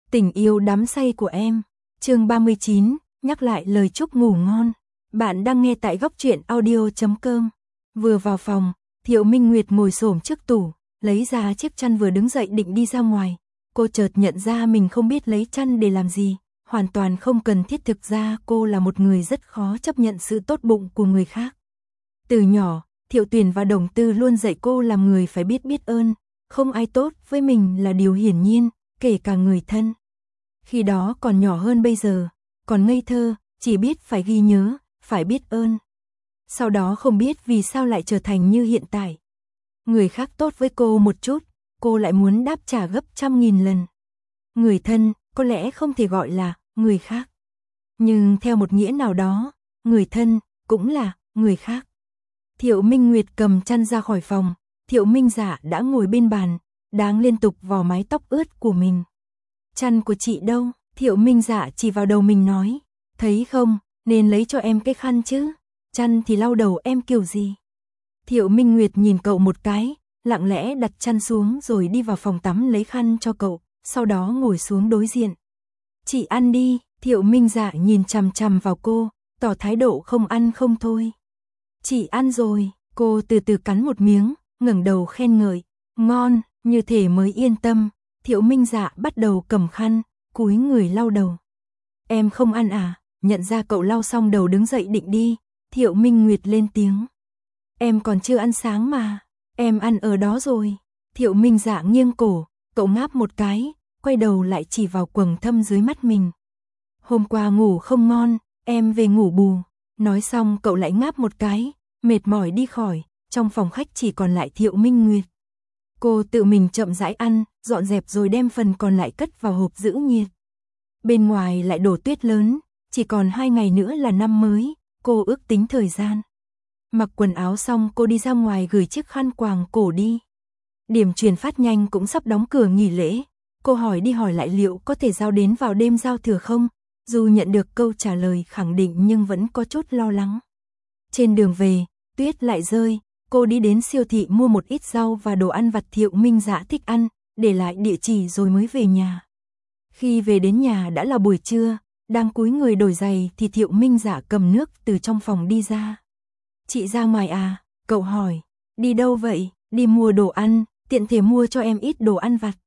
Tình yêu đắm say của em. Chương 39, nhắc lại lời chúc ngủ ngon. Bạn đang nghe tại góc truyện audio.com. Vừa vào phòng, Thiệu Minh Nguyệt ngồi xổm trước tủ, lấy ra chiếc chăn vừa đứng dậy định đi ra ngoài. Cô chợt nhận ra mình không biết lấy chăn để làm gì, hoàn toàn không cần thiết. Thực ra cô là một người rất khó chấp nhận sự tốt bụng của người khác. Từ nhỏ, Thiệu Tuyền và Đồng Tư luôn dạy cô làm người phải biết biết ơn, không ai tốt với mình là điều hiển nhiên, kể cả người thân. Khi đó còn nhỏ hơn bây giờ, còn ngây thơ, chỉ biết phải ghi nhớ, phải biết ơn. Sau đó không biết vì sao lại trở thành như hiện tại. Người khác tốt với cô một chút, cô lại muốn đáp trả gấp 100.000 lần. Người thân, có lẽ không thể gọi là người khác. Nhưng theo một nghĩa nào đó, người thân cũng là người khác. Thiệu Minh Nguyệt cầm chăn ra khỏi phòng, Thiệu Minh Dạ đã ngồi bên bàn, đang liên tục vò mái tóc ướt của mình. Chăn của chị đâu? Thiệu Minh Dạ chỉ vào đầu mình nói, thấy không, nên lấy cho em cái khăn chứ, chăn thì lau đầu em kiểu gì. Thiệu Minh Nguyệt nhìn cậu một cái, lặng lẽ đặt chăn xuống rồi đi vào phòng tắm lấy khăn cho cậu, sau đó ngồi xuống đối diện. Chị ăn đi. Thiệu Minh Dạ nhìn chằm chằm vào cô, tỏ thái độ không ăn không thôi. Chị ăn rồi. Cô từ từ cắn một miếng, ngẩng đầu khen ngợi, ngon, như thể mới yên tâm. Thiệu Minh Dạ bắt đầu cầm khăn, cúi người lau đầu. Em không ăn à? Nhận ra cậu lau xong đầu đứng dậy định đi, Thiệu Minh Nguyệt lên tiếng. Em còn chưa ăn sáng mà, em ăn ở đó rồi. Thiệu Minh Dạ nghiêng cổ, cậu ngáp một cái, quay đầu lại chỉ vào quầng thâm dưới mắt mình. Hôm qua ngủ không ngon, em về ngủ bù. Nói xong cậu lại ngáp một cái, mệt mỏi đi khỏi, trong phòng khách chỉ còn lại Thiệu Minh Nguyệt. Cô tự mình chậm rãi ăn, dọn dẹp rồi đem phần còn lại cất vào hộp giữ nhiệt. Bên ngoài lại đổ tuyết lớn, chỉ còn 2 ngày nữa là năm mới, cô ước tính thời gian. Mặc quần áo xong cô đi ra ngoài gửi chiếc khăn quàng cổ đi. Điểm truyền phát nhanh cũng sắp đóng cửa nghỉ lễ, cô hỏi đi hỏi lại liệu có thể giao đến vào đêm giao thừa không? Dù nhận được câu trả lời khẳng định nhưng vẫn có chút lo lắng. Trên đường về, tuyết lại rơi, cô đi đến siêu thị mua một ít rau và đồ ăn vặt Thiệu Minh Dạ thích ăn, để lại địa chỉ rồi mới về nhà. Khi về đến nhà đã là buổi trưa, đang cúi người đổi giày thì Thiệu Minh Dạ cầm nước từ trong phòng đi ra. Chị ra ngoài à? Cậu hỏi. Đi đâu vậy? Đi mua đồ ăn, tiện thể mua cho em ít đồ ăn vặt.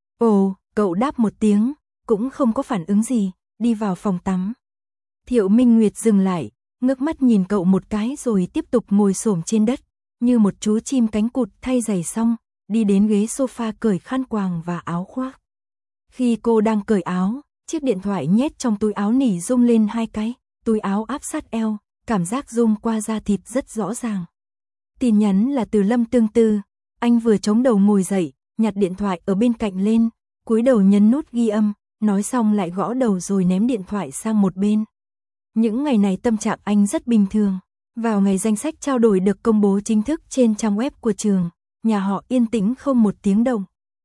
Ồ, cậu đáp một tiếng, cũng không có phản ứng gì, đi vào phòng tắm. Thiệu Minh Nguyệt dừng lại, ngước mắt nhìn cậu một cái rồi tiếp tục ngồi xổm trên đất, như một chú chim cánh cụt thay giày xong, đi đến ghế sofa cởi khăn quàng và áo khoác. Khi cô đang cởi áo, chiếc điện thoại nhét trong túi áo nỉ rung lên 2 cái, túi áo áp sát eo, cảm giác rung qua da thịt rất rõ ràng. Tin nhắn là từ Lâm Tương Tư, anh vừa chống đầu ngồi dậy, nhặt điện thoại ở bên cạnh lên, cúi đầu nhấn nút ghi âm, nói xong lại gõ đầu rồi ném điện thoại sang một bên. Những ngày này tâm trạng anh rất bình thường. Vào ngày danh sách trao đổi được công bố chính thức trên trang web của trường, nhà họ yên tĩnh không một tiếng động.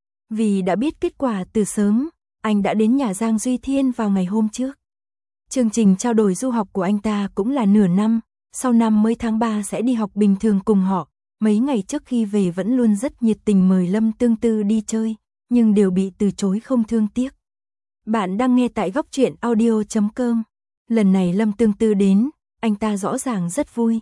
Vì đã biết kết quả từ sớm, anh đã đến nhà Giang Duy Thiên vào ngày hôm trước. Chương trình trao đổi du học của anh ta cũng là nửa năm, sau năm mới tháng 3 sẽ đi học bình thường cùng họ. Mấy ngày trước khi về vẫn luôn rất nhiệt tình mời Lâm Tương Tư đi chơi, nhưng đều bị từ chối không thương tiếc. Bạn đang nghe tại góc truyện audio.com. Lần này Lâm Tương Tư đến, anh ta rõ ràng rất vui.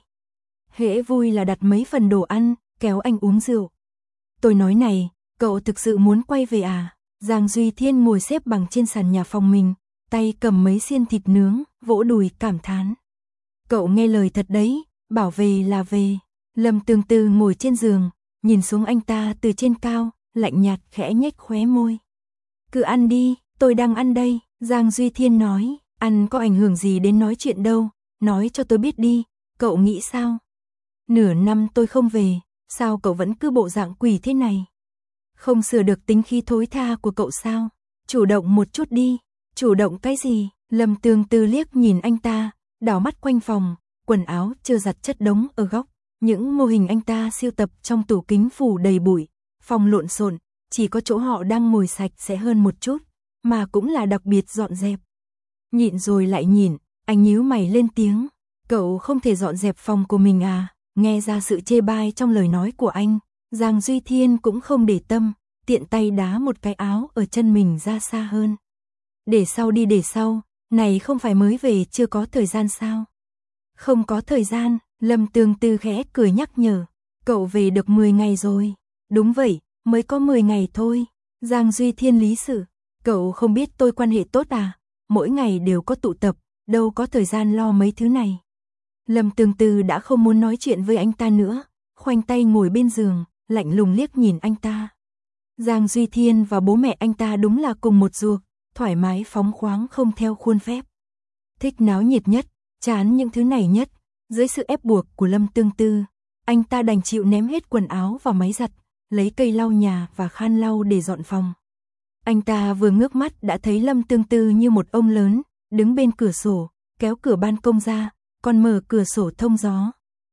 Hễ vui là đặt mấy phần đồ ăn, kéo anh uống rượu. Tôi nói này, cậu thực sự muốn quay về à? Giang Duy Thiên ngồi xếp bằng trên sàn nhà phòng mình, tay cầm mấy xiên thịt nướng, vỗ đùi cảm thán. Cậu nghe lời thật đấy, bảo về là về. Lâm Tương Tư ngồi trên giường, nhìn xuống anh ta từ trên cao, lạnh nhạt khẽ nhếch khóe môi. Cứ ăn đi, tôi đang ăn đây, Giang Duy Thiên nói, ăn có ảnh hưởng gì đến nói chuyện đâu, nói cho tôi biết đi, cậu nghĩ sao? Nửa năm tôi không về, sao cậu vẫn cứ bộ dạng quỷ thế này? Không sửa được tính khí thối tha của cậu sao? Chủ động một chút đi. Chủ động cái gì? Lâm Tương Tư liếc nhìn anh ta, đảo mắt quanh phòng, quần áo chưa giặt chất đống ở góc. Những mô hình anh ta sưu tập trong tủ kính phủ đầy bụi, phòng lộn xộn, chỉ có chỗ họ đang ngồi sạch sẽ hơn một chút, mà cũng là đặc biệt dọn dẹp. Nhịn rồi lại nhịn, anh nhíu mày lên tiếng, cậu không thể dọn dẹp phòng của mình à? Nghe ra sự chê bai trong lời nói của anh, Giang Duy Thiên cũng không để tâm, tiện tay đá một cái áo ở chân mình ra xa hơn. Để sau đi để sau, này không phải mới về chưa có thời gian sao? Không có thời gian, Lâm Tương Tư khẽ cười nhắc nhở. Cậu về được 10 ngày rồi. Đúng vậy, mới có 10 ngày thôi. Giang Duy Thiên lý sự. Cậu không biết tôi quan hệ tốt à? Mỗi ngày đều có tụ tập, đâu có thời gian lo mấy thứ này. Lâm Tương Tư đã không muốn nói chuyện với anh ta nữa, khoanh tay ngồi bên giường, lạnh lùng liếc nhìn anh ta. Giang Duy Thiên và bố mẹ anh ta đúng là cùng một ruột, thoải mái phóng khoáng không theo khuôn phép. Thích náo nhiệt nhất, chán những thứ này nhất, dưới sự ép buộc của Lâm Tương Tư, anh ta đành chịu ném hết quần áo vào máy giặt, lấy cây lau nhà và khăn lau để dọn phòng. Anh ta vừa ngước mắt đã thấy Lâm Tương Tư như một ông lớn, đứng bên cửa sổ, kéo cửa ban công ra, còn mở cửa sổ thông gió.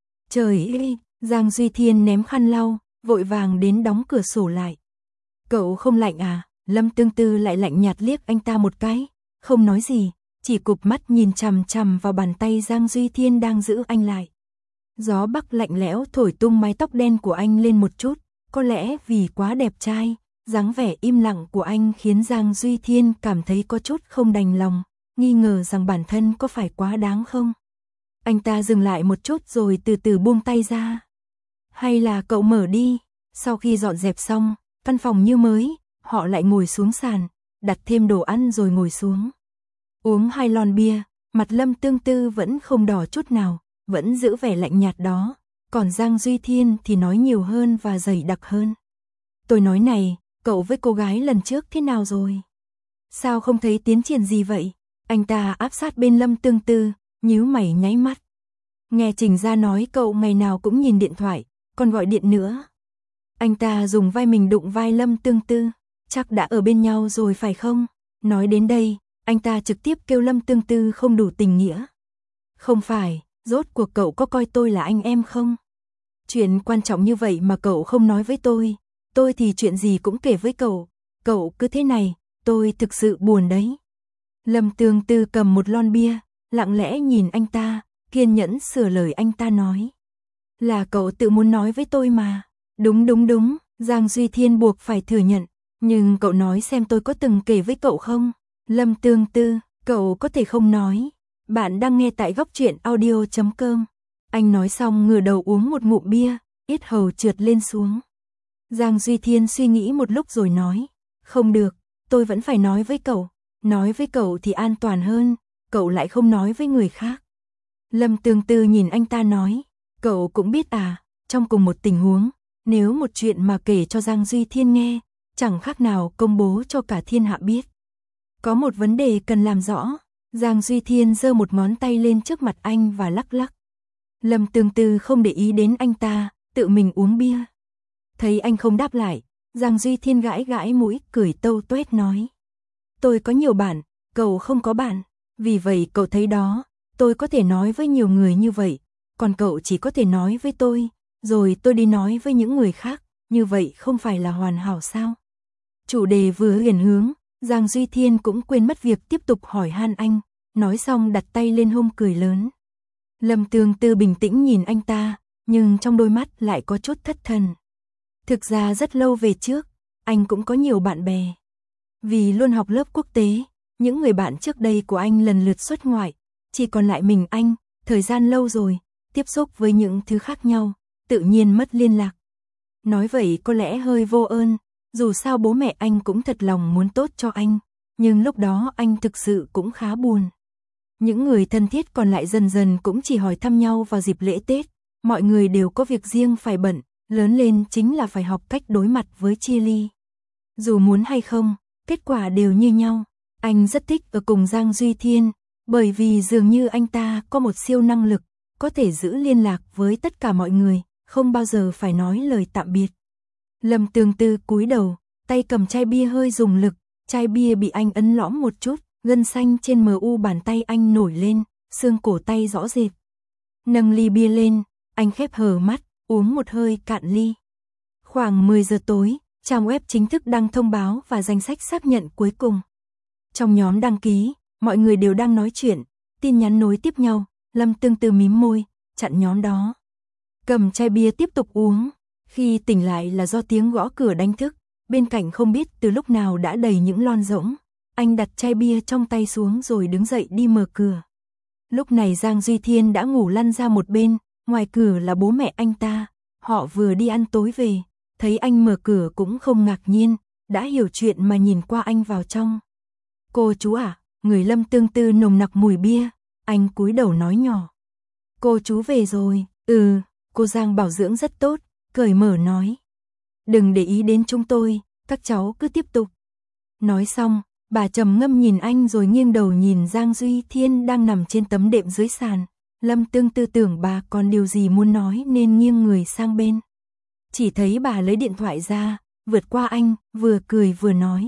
Trời ơi, Giang Duy Thiên ném khăn lau, vội vàng đến đóng cửa sổ lại. Cậu không lạnh à? Lâm Tương Tư lại lạnh nhạt liếc anh ta một cái, không nói gì, chỉ cụp mắt nhìn chằm chằm vào bàn tay Giang Duy Thiên đang giữ anh lại. Gió bắc lạnh lẽo thổi tung mái tóc đen của anh lên một chút, có lẽ vì quá đẹp trai, dáng vẻ im lặng của anh khiến Giang Duy Thiên cảm thấy có chút không đành lòng, nghi ngờ rằng bản thân có phải quá đáng không. Anh ta dừng lại một chút rồi từ từ buông tay ra. Hay là cậu mở đi. Sau khi dọn dẹp xong, căn phòng như mới, họ lại ngồi xuống sàn, đặt thêm đồ ăn rồi ngồi xuống. Uống 2 lon bia, mặt Lâm Tương Tư vẫn không đỏ chút nào, vẫn giữ vẻ lạnh nhạt đó, còn Giang Duy Thiên thì nói nhiều hơn và dày đặc hơn. Tôi nói này, cậu với cô gái lần trước thế nào rồi? Sao không thấy tiến triển gì vậy? Anh ta áp sát bên Lâm Tương Tư, nhíu mày nháy mắt. Nghe Trình Gia nói cậu ngày nào cũng nhìn điện thoại, còn gọi điện nữa. Anh ta dùng vai mình đụng vai Lâm Tương Tư, chắc đã ở bên nhau rồi phải không? Nói đến đây, anh ta trực tiếp kêu Lâm Tương Tư không đủ tình nghĩa. Không phải, rốt cuộc cậu có coi tôi là anh em không? Chuyện quan trọng như vậy mà cậu không nói với tôi thì chuyện gì cũng kể với cậu cứ thế này, tôi thực sự buồn đấy. Lâm Tương Tư cầm một lon bia, lặng lẽ nhìn anh ta, kiên nhẫn sửa lời anh ta nói. Là cậu tự muốn nói với tôi mà. Đúng, Giang Duy Thiên buộc phải thừa nhận, nhưng cậu nói xem tôi có từng kể với cậu không? Lâm Tương Tư, cậu có thể không nói. Bạn đang nghe tại góc truyện audio.com. Anh nói xong ngửa đầu uống một ngụm bia, yết hầu trượt lên xuống. Giang Duy Thiên suy nghĩ một lúc rồi nói, không được, tôi vẫn phải nói với cậu thì an toàn hơn, cậu lại không nói với người khác. Lâm Tương Tư nhìn anh ta nói, cậu cũng biết à, trong cùng một tình huống, nếu một chuyện mà kể cho Giang Duy Thiên nghe, chẳng khác nào công bố cho cả thiên hạ biết. Có một vấn đề cần làm rõ. Giang Duy Thiên giơ một ngón tay lên trước mặt anh và lắc lắc. Lâm Tương Tư không để ý đến anh ta, tự mình uống bia. Thấy anh không đáp lại, Giang Duy Thiên gãi gãi mũi, cười tâu tuét nói. Tôi có nhiều bạn, cậu không có bạn, vì vậy cậu thấy đó, tôi có thể nói với nhiều người như vậy, còn cậu chỉ có thể nói với tôi, rồi tôi đi nói với những người khác, như vậy không phải là hoàn hảo sao? Chủ đề vừa hiển hướng, Giang Duy Thiên cũng quên mất việc tiếp tục hỏi han anh, nói xong đặt tay lên hông cười lớn. Lâm Tương Tư bình tĩnh nhìn anh ta, nhưng trong đôi mắt lại có chút thất thần. Thực ra rất lâu về trước, anh cũng có nhiều bạn bè. Vì luôn học lớp quốc tế, những người bạn trước đây của anh lần lượt xuất ngoại, chỉ còn lại mình anh, thời gian lâu rồi, tiếp xúc với những thứ khác nhau, tự nhiên mất liên lạc. Nói vậy có lẽ hơi vô ơn, dù sao bố mẹ anh cũng thật lòng muốn tốt cho anh, nhưng lúc đó anh thực sự cũng khá buồn. Những người thân thiết còn lại dần dần cũng chỉ hỏi thăm nhau vào dịp lễ Tết, mọi người đều có việc riêng phải bận, lớn lên chính là phải học cách đối mặt với chia ly. Dù muốn hay không, kết quả đều như nhau. Anh rất thích ở cùng Giang Duy Thiên, bởi vì dường như anh ta có một siêu năng lực, có thể giữ liên lạc với tất cả mọi người, không bao giờ phải nói lời tạm biệt. Lâm Tương Tư cúi đầu, tay cầm chai bia hơi dùng lực, chai bia bị anh ấn lõm một chút, gân xanh trên mu bàn tay anh nổi lên, xương cổ tay rõ rệt. Nâng ly bia lên, anh khép hờ mắt, uống một hơi cạn ly. Khoảng 10 giờ tối, trang web chính thức đăng thông báo và danh sách xác nhận cuối cùng. Trong nhóm đăng ký, mọi người đều đang nói chuyện, tin nhắn nối tiếp nhau, Lâm Tương Tư mím môi, chặn nhóm đó. Cầm chai bia tiếp tục uống, khi tỉnh lại là do tiếng gõ cửa đánh thức, bên cạnh không biết từ lúc nào đã đầy những lon rỗng. Anh đặt chai bia trong tay xuống rồi đứng dậy đi mở cửa. Lúc này Giang Duy Thiên đã ngủ lăn ra một bên, ngoài cửa là bố mẹ anh ta. Họ vừa đi ăn tối về, thấy anh mở cửa cũng không ngạc nhiên, đã hiểu chuyện mà nhìn qua anh vào trong. Cô chú à, người Lâm Tương Tư nồng nặc mùi bia, anh cúi đầu nói nhỏ. Cô chú về rồi, cô Giang bảo dưỡng rất tốt, cởi mở nói. Đừng để ý đến chúng tôi, các cháu cứ tiếp tục. Nói xong, bà trầm ngâm nhìn anh rồi nghiêng đầu nhìn Giang Duy Thiên đang nằm trên tấm đệm dưới sàn. Lâm Tương Tư tưởng bà còn điều gì muốn nói nên nghiêng người sang bên. Chỉ thấy bà lấy điện thoại ra, vượt qua anh, vừa cười vừa nói.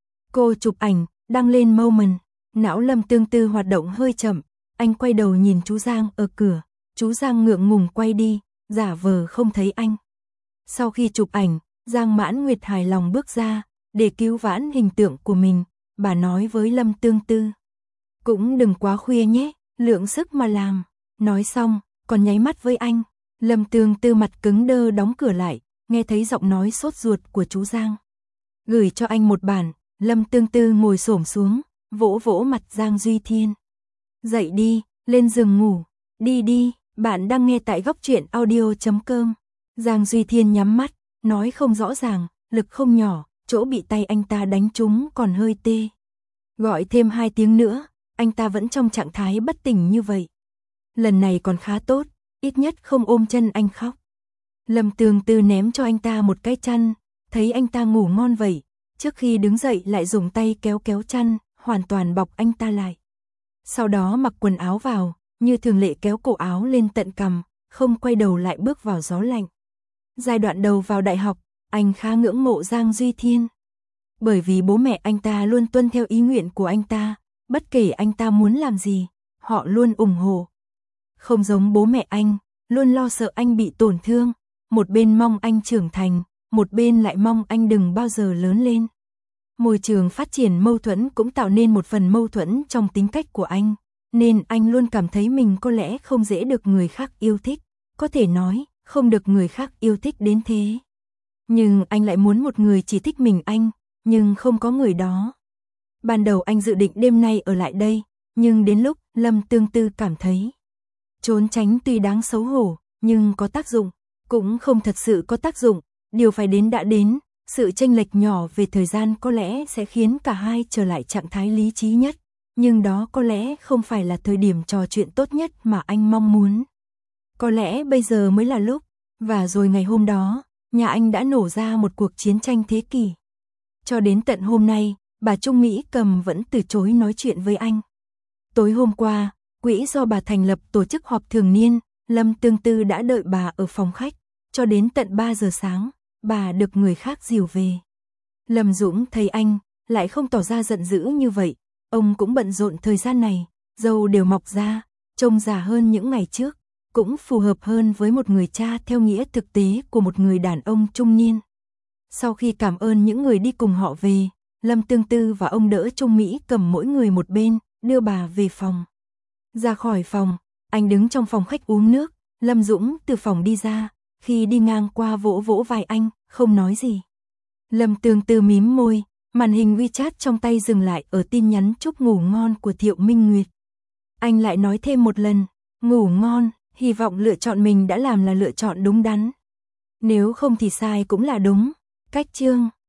Cô chụp ảnh, đăng lên Moment. Não Lâm Tương Tư hoạt động hơi chậm, anh quay đầu nhìn chú Giang ở cửa. Chú Giang ngượng ngùng quay đi, giả vờ không thấy anh. Sau khi chụp ảnh, Giang Mãn Nguyệt hài lòng bước ra, để cứu vãn hình tượng của mình, bà nói với Lâm Tương Tư. Cũng đừng quá khuya nhé, lượng sức mà làm. Nói xong, còn nháy mắt với anh. Lâm Tương Tư mặt cứng đơ đóng cửa lại, nghe thấy giọng nói sốt ruột của chú Giang. Gửi cho anh một bản, Lâm Tương Tư ngồi xổm xuống, vỗ vỗ mặt Giang Duy Thiên. Dậy đi, lên giường ngủ, đi, bạn đang nghe tại Góc Truyện Audio.com. Giang Duy Thiên nhắm mắt, nói không rõ ràng, lực không nhỏ, chỗ bị tay anh ta đánh trúng còn hơi tê. Gọi thêm 2 tiếng nữa, anh ta vẫn trong trạng thái bất tỉnh như vậy. Lần này còn khá tốt, ít nhất không ôm chân anh khóc. Lâm Tương Tư ném cho anh ta một cái chăn, thấy anh ta ngủ ngon vậy, trước khi đứng dậy lại dùng tay kéo chăn, hoàn toàn bọc anh ta lại. Sau đó mặc quần áo vào, như thường lệ kéo cổ áo lên tận cằm, không quay đầu lại bước vào gió lạnh. Giai đoạn đầu vào đại học, anh khá ngưỡng mộ Giang Duy Thiên. Bởi vì bố mẹ anh ta luôn tuân theo ý nguyện của anh ta, bất kể anh ta muốn làm gì, họ luôn ủng hộ. Không giống bố mẹ anh, luôn lo sợ anh bị tổn thương, một bên mong anh trưởng thành, một bên lại mong anh đừng bao giờ lớn lên. Môi trường phát triển mâu thuẫn cũng tạo nên một phần mâu thuẫn trong tính cách của anh, nên anh luôn cảm thấy mình có lẽ không dễ được người khác yêu thích, có thể nói, không được người khác yêu thích đến thế. Nhưng anh lại muốn một người chỉ thích mình anh, nhưng không có người đó. Ban đầu anh dự định đêm nay ở lại đây, nhưng đến lúc Lâm Tương Tư cảm thấy trốn tránh tuy đáng xấu hổ, nhưng có tác dụng, cũng không thật sự có tác dụng, điều phải đến đã đến, sự chênh lệch nhỏ về thời gian có lẽ sẽ khiến cả hai trở lại trạng thái lý trí nhất, nhưng đó có lẽ không phải là thời điểm trò chuyện tốt nhất mà anh mong muốn. Có lẽ bây giờ mới là lúc, và rồi ngày hôm đó, nhà anh đã nổ ra một cuộc chiến tranh thế kỷ. Cho đến tận hôm nay, bà Trung Mỹ Cầm vẫn từ chối nói chuyện với anh. Tối hôm qua, quỹ do bà thành lập tổ chức họp thường niên, Lâm Tương Tư đã đợi bà ở phòng khách, cho đến tận 3 giờ sáng, bà được người khác dìu về. Lâm Dũng thấy anh, lại không tỏ ra giận dữ như vậy, ông cũng bận rộn thời gian này, râu đều mọc ra, trông già hơn những ngày trước, cũng phù hợp hơn với một người cha theo nghĩa thực tế của một người đàn ông trung niên. Sau khi cảm ơn những người đi cùng họ về, Lâm Tương Tư và ông đỡ Trung Mỹ Cầm mỗi người một bên, đưa bà về phòng. Ra khỏi phòng, anh đứng trong phòng khách uống nước, Lâm Dũng từ phòng đi ra, khi đi ngang qua vỗ vỗ vai anh, không nói gì. Lâm Tương Tư mím môi, màn hình WeChat trong tay dừng lại ở tin nhắn chúc ngủ ngon của Thiệu Minh Nguyệt. Anh lại nói thêm một lần, ngủ ngon, hy vọng lựa chọn mình đã làm là lựa chọn đúng đắn. Nếu không thì sai cũng là đúng. Cách chương